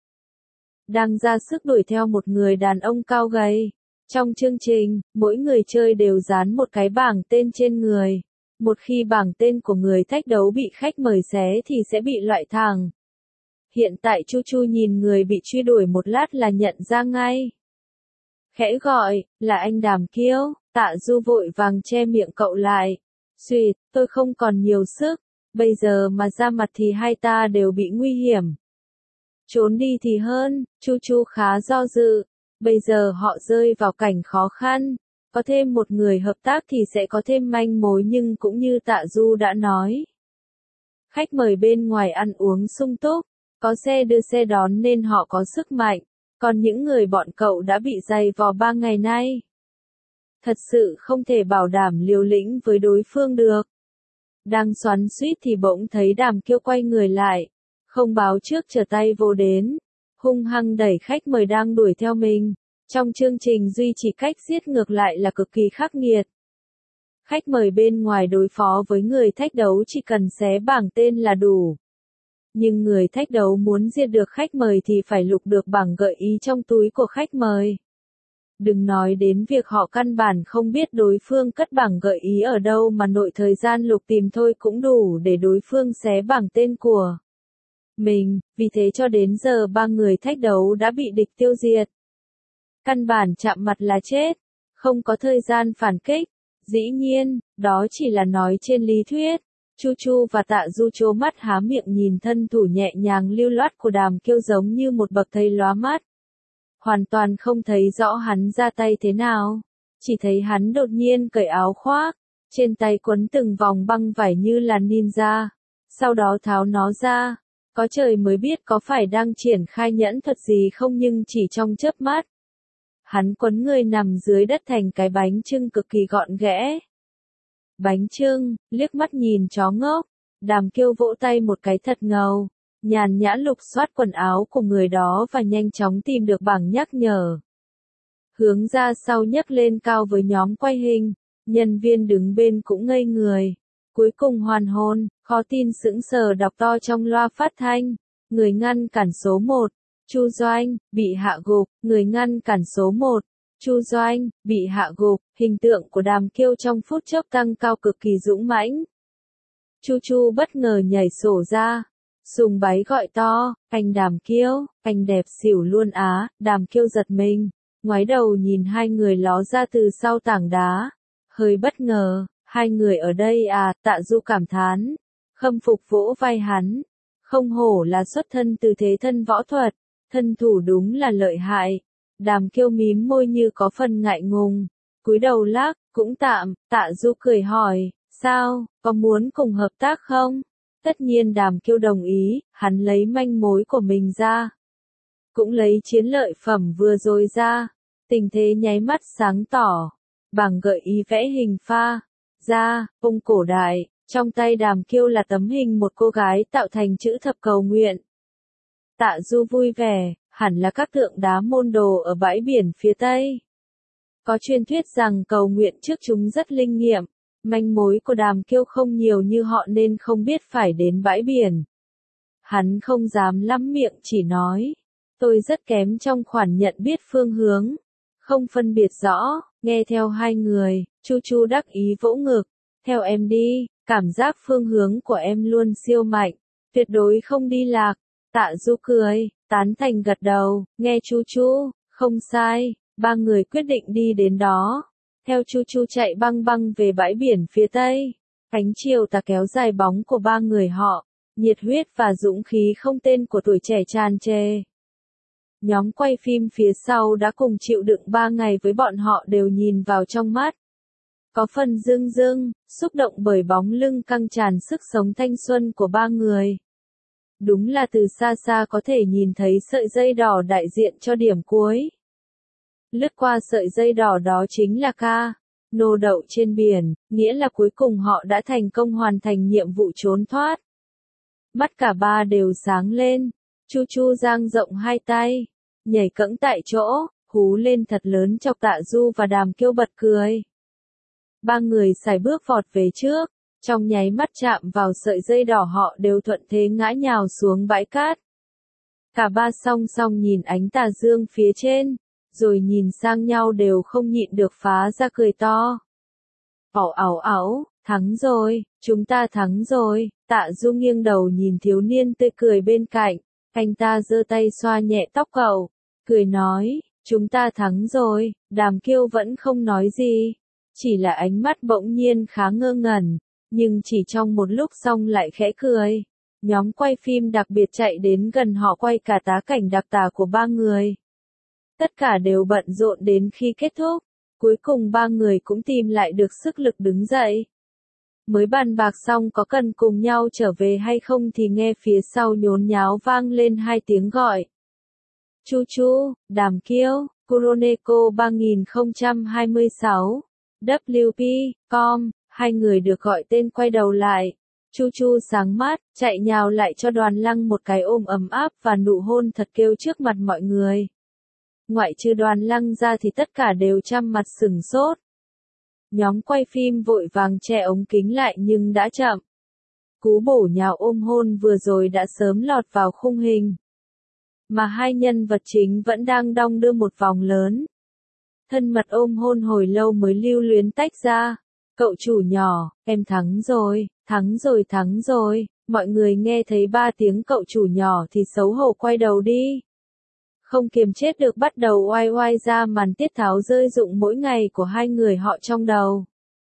Đang ra sức đuổi theo một người đàn ông cao gầy. Trong chương trình, mỗi người chơi đều dán một cái bảng tên trên người. Một khi bảng tên của người thách đấu bị khách mời xé thì sẽ bị loại thẳng. Hiện tại Chu Chu nhìn người bị truy đuổi một lát là nhận ra ngay. Khẽ gọi, là anh Đàm Kiêu. Tạ Du vội vàng che miệng cậu lại. Xuyệt, tôi không còn nhiều sức, bây giờ mà ra mặt thì hai ta đều bị nguy hiểm. Trốn đi thì hơn, Chu Chu khá do dự, bây giờ họ rơi vào cảnh khó khăn, có thêm một người hợp tác thì sẽ có thêm manh mối nhưng cũng như Tạ Du đã nói. Khách mời bên ngoài ăn uống sung túc, có xe đưa xe đón nên họ có sức mạnh, còn những người bọn cậu đã bị dày vò ba ngày nay. Thật sự không thể bảo đảm liều lĩnh với đối phương được. Đang xoắn xuýt thì bỗng thấy Đàm Kiêu quay người lại, không báo trước trở tay vô đến, hung hăng đẩy khách mời đang đuổi theo mình. Trong chương trình duy trì cách giết ngược lại là cực kỳ khắc nghiệt. Khách mời bên ngoài đối phó với người thách đấu chỉ cần xé bảng tên là đủ. Nhưng người thách đấu muốn giết được khách mời thì phải lục được bảng gợi ý trong túi của khách mời. Đừng nói đến việc họ căn bản không biết đối phương cất bảng gợi ý ở đâu mà nội thời gian lục tìm thôi cũng đủ để đối phương xé bảng tên của mình, vì thế cho đến giờ ba người thách đấu đã bị địch tiêu diệt. Căn bản chạm mặt là chết, không có thời gian phản kích. Dĩ nhiên, đó chỉ là nói trên lý thuyết. Chu Chu và Tạ Du trố mắt há miệng nhìn thân thủ nhẹ nhàng lưu loát của Đàm Kiêu giống như một bậc thầy lóa mắt. hoàn toàn không thấy rõ hắn ra tay thế nào. Chỉ thấy hắn đột nhiên cởi áo khoác, trên tay quấn từng vòng băng vải như là ninja, sau đó tháo nó ra. Có trời mới biết có phải đang triển khai nhẫn thuật gì không, nhưng chỉ trong chớp mắt, hắn quấn người nằm dưới đất thành cái bánh chưng cực kỳ gọn ghẽ. Bánh chưng, liếc mắt nhìn chó ngốc, Đàm Kiêu vỗ tay một cái thật ngầu, nhàn nhã lục soát quần áo của người đó và nhanh chóng tìm được bảng nhắc nhở. Hướng ra sau nhấc lên cao với nhóm quay hình, nhân viên đứng bên cũng ngây người. Cuối cùng hoàn hồn, khó tin sững sờ đọc to trong loa phát thanh, người ngăn cản số một, Chu Doanh, bị hạ gục, người ngăn cản số một, Chu Doanh, bị hạ gục, hình tượng của Đàm Kiêu trong phút chốc tăng cao cực kỳ dũng mãnh. Chu Chu bất ngờ nhảy sổ ra, sùng bái gọi to, anh Đàm Kiêu, anh đẹp xỉu luôn á. Đàm Kiêu giật mình, ngoái đầu nhìn hai người ló ra từ sau tảng đá, hơi bất ngờ, hai người ở đây à. Tạ Du cảm thán, khâm phục vỗ vai hắn, không hổ là xuất thân từ thế thân võ thuật, thân thủ đúng là lợi hại. Đàm Kiêu mím môi như có phần ngại ngùng, cúi đầu lắc, cũng tạm. Tạ Du cười hỏi, sao, có muốn cùng hợp tác không? Tất nhiên Đàm Kiêu đồng ý, hắn lấy manh mối của mình ra, cũng lấy chiến lợi phẩm vừa rồi ra, tình thế nháy mắt sáng tỏ, bảng gợi ý vẽ hình pha ra, ông cổ đại, trong tay Đàm Kiêu là tấm hình một cô gái tạo thành chữ thập cầu nguyện. Tạ Du vui vẻ, hẳn là các tượng đá môn đồ ở bãi biển phía Tây. Có truyền thuyết rằng cầu nguyện trước chúng rất linh nghiệm, manh mối của Đàm Kiêu không nhiều như họ nên không biết phải đến bãi biển. Hắn không dám lắm miệng chỉ nói, tôi rất kém trong khoản nhận biết phương hướng, không phân biệt rõ. Nghe theo hai người, Chu Chu đắc ý vỗ ngực, theo em đi, cảm giác phương hướng của em luôn siêu mạnh, tuyệt đối không đi lạc. Tạ Du cười, tán thành gật đầu, nghe Chu Chu, không sai. Ba người quyết định đi đến đó, theo Chu Chu chạy băng băng về bãi biển phía Tây. Ánh chiều tà kéo dài bóng của ba người họ, nhiệt huyết và dũng khí không tên của tuổi trẻ tràn trề. Nhóm quay phim phía sau đã cùng chịu đựng ba ngày với bọn họ đều nhìn vào trong mắt. Có phần rưng rưng, xúc động bởi bóng lưng căng tràn sức sống thanh xuân của ba người. Đúng là từ xa xa có thể nhìn thấy sợi dây đỏ đại diện cho điểm cuối. Lướt qua sợi dây đỏ đó chính là ca nô đậu trên biển, nghĩa là cuối cùng họ đã thành công hoàn thành nhiệm vụ trốn thoát. Mắt cả ba đều sáng lên, Chu Chu dang rộng hai tay, nhảy cẫng tại chỗ, hú lên thật lớn chọc Tạ Du và Đàm Kiêu bật cười. Ba người sải bước vọt về trước, trong nháy mắt chạm vào sợi dây đỏ họ đều thuận thế ngã nhào xuống bãi cát. Cả ba song song nhìn ánh tà dương phía trên, rồi nhìn sang nhau đều không nhịn được phá ra cười to. Ảo ảo ảo, thắng rồi, chúng ta thắng rồi. Tạ Du nghiêng đầu nhìn thiếu niên tươi cười bên cạnh, anh ta giơ tay xoa nhẹ tóc cậu, cười nói, chúng ta thắng rồi. Đàm Kiêu vẫn không nói gì, chỉ là ánh mắt bỗng nhiên khá ngơ ngẩn, nhưng chỉ trong một lúc xong lại khẽ cười. Nhóm quay phim đặc biệt chạy đến gần họ quay cả tá cảnh đặc tả của ba người. Tất cả đều bận rộn đến khi kết thúc, cuối cùng ba người cũng tìm lại được sức lực đứng dậy. Mới bàn bạc xong có cần cùng nhau trở về hay không thì nghe phía sau nhốn nháo vang lên hai tiếng gọi. Chu Chu, Đàm Kiêu, Kuroneko ba không hai sáu, W P, com, hai người được gọi tên quay đầu lại. Chu Chu sáng mắt, chạy nhào lại cho Đoàn Lăng một cái ôm ấm áp và nụ hôn thật kêu trước mặt mọi người. Ngoại trừ Đoàn Lăng ra thì tất cả đều chăm mặt sửng sốt. Nhóm quay phim vội vàng che ống kính lại nhưng đã chậm. Cú bổ nhào ôm hôn vừa rồi đã sớm lọt vào khung hình. Mà hai nhân vật chính vẫn đang đong đưa một vòng lớn. Thân mật ôm hôn hồi lâu mới lưu luyến tách ra. Cậu chủ nhỏ, em thắng rồi, thắng rồi thắng rồi. Mọi người nghe thấy ba tiếng cậu chủ nhỏ thì xấu hổ quay đầu đi. Không kiềm chết được bắt đầu oai oai ra màn tiết tháo rơi rụng mỗi ngày của hai người họ trong đầu.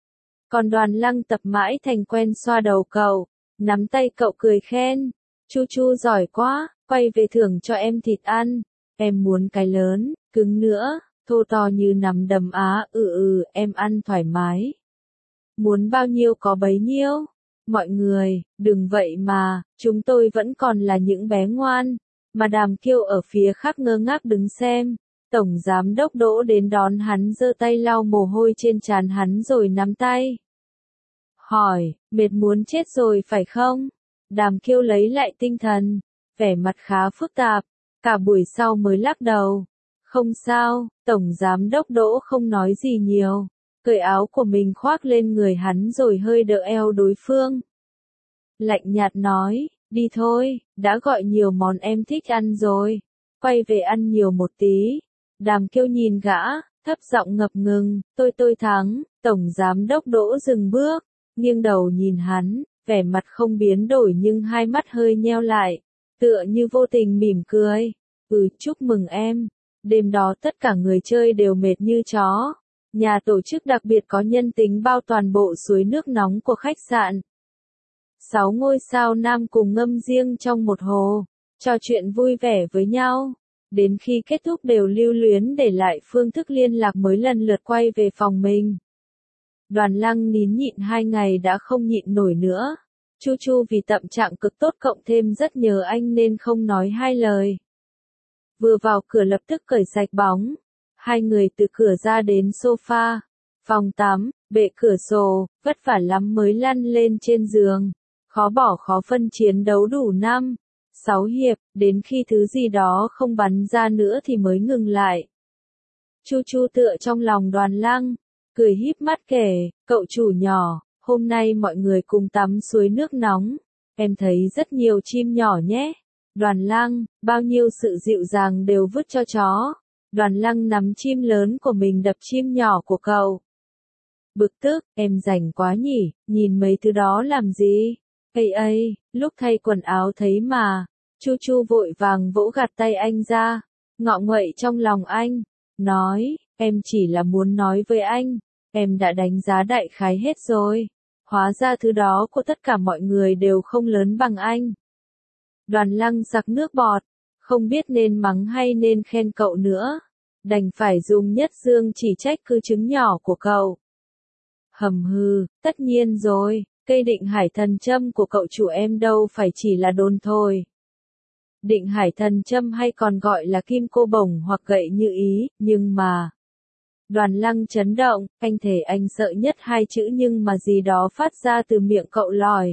Còn Đoàn Lăng tập mãi thành quen xoa đầu cậu, nắm tay cậu cười khen. Chu Chu giỏi quá, quay về thưởng cho em thịt ăn, em muốn cái lớn, cứng nữa, thô to như nắm đấm á, ừ ừ, em ăn thoải mái. Muốn bao nhiêu có bấy nhiêu. Mọi người, đừng vậy mà, chúng tôi vẫn còn là những bé ngoan. Mà Đàm Kiêu ở phía khác ngơ ngác đứng xem. Tổng giám đốc Đỗ đến đón hắn, giơ tay lau mồ hôi trên trán hắn rồi nắm tay. Hỏi, mệt muốn chết rồi phải không? Đàm Kiêu lấy lại tinh thần, vẻ mặt khá phức tạp, cả buổi sau mới lắc đầu. Không sao, Tổng giám đốc Đỗ không nói gì nhiều, cởi áo của mình khoác lên người hắn rồi hơi đỡ eo đối phương. Lạnh nhạt nói, đi thôi, đã gọi nhiều món em thích ăn rồi, quay về ăn nhiều một tí. Đàm Kiêu nhìn gã, thấp giọng ngập ngừng, tôi tôi thắng. Tổng giám đốc Đỗ dừng bước, nghiêng đầu nhìn hắn, vẻ mặt không biến đổi nhưng hai mắt hơi nheo lại, tựa như vô tình mỉm cười. Ừ, chúc mừng em. Đêm đó tất cả người chơi đều mệt như chó. Nhà tổ chức đặc biệt có nhân tính bao toàn bộ suối nước nóng của khách sạn. Sáu ngôi sao nam cùng ngâm riêng trong một hồ, trò chuyện vui vẻ với nhau. Đến khi kết thúc đều lưu luyến để lại phương thức liên lạc mới lần lượt quay về phòng mình. Đoàn Lăng nín nhịn hai ngày đã không nhịn nổi nữa. Chu Chu vì tâm trạng cực tốt cộng thêm rất nhớ anh nên không nói hai lời. Vừa vào cửa lập tức cởi sạch bóng. Hai người từ cửa ra đến sofa, phòng tắm, bệ cửa sổ, vất vả lắm mới lăn lên trên giường. Khó bỏ khó phân chiến đấu đủ năm, sáu hiệp, đến khi thứ gì đó không bắn ra nữa thì mới ngừng lại. Chu Chu tựa trong lòng Đoàn Lăng, cười híp mắt kể, cậu chủ nhỏ, hôm nay mọi người cùng tắm suối nước nóng, em thấy rất nhiều chim nhỏ nhé. Đoàn Lăng, bao nhiêu sự dịu dàng đều vứt cho chó. Đoàn Lăng nắm chim lớn của mình đập chim nhỏ của cậu. Bực tức, em rảnh quá nhỉ, nhìn mấy thứ đó làm gì? Ây ây, lúc thay quần áo thấy mà. Chu Chu vội vàng vỗ gạt tay anh ra, ngọ nguậy trong lòng anh, nói, em chỉ là muốn nói với anh, em đã đánh giá đại khái hết rồi. Hóa ra thứ đó của tất cả mọi người đều không lớn bằng anh. Đoàn Lăng sặc nước bọt, không biết nên mắng hay nên khen cậu nữa. Đành phải dùng nhất dương chỉ trách cứ trứng nhỏ của cậu. Hầm hừ, tất nhiên rồi, cây định hải thần châm của cậu chủ em đâu phải chỉ là đồn thôi. Định hải thần châm hay còn gọi là kim cô bổng hoặc gậy như ý, nhưng mà... Đoàn Lăng chấn động, anh thề anh sợ nhất hai chữ nhưng mà gì đó phát ra từ miệng cậu lòi.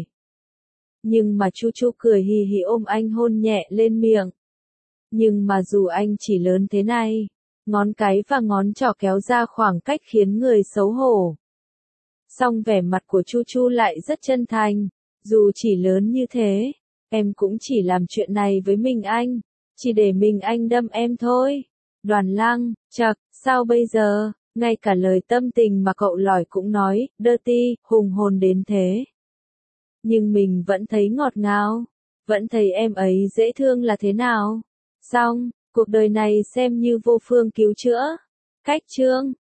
Nhưng mà Chu Chu cười hì hì ôm anh hôn nhẹ lên miệng. Nhưng mà dù anh chỉ lớn thế này, ngón cái và ngón trỏ kéo ra khoảng cách khiến người xấu hổ. Song vẻ mặt của Chu Chu lại rất chân thành, dù chỉ lớn như thế, em cũng chỉ làm chuyện này với mình anh, chỉ để mình anh đâm em thôi. Đoàn Lăng, chậc, sao bây giờ, ngay cả lời tâm tình mà cậu lòi cũng nói, dirty, hùng hồn đến thế. Nhưng mình vẫn thấy ngọt ngào, vẫn thấy em ấy dễ thương là thế nào. Xong, cuộc đời này xem như vô phương cứu chữa. Cách chương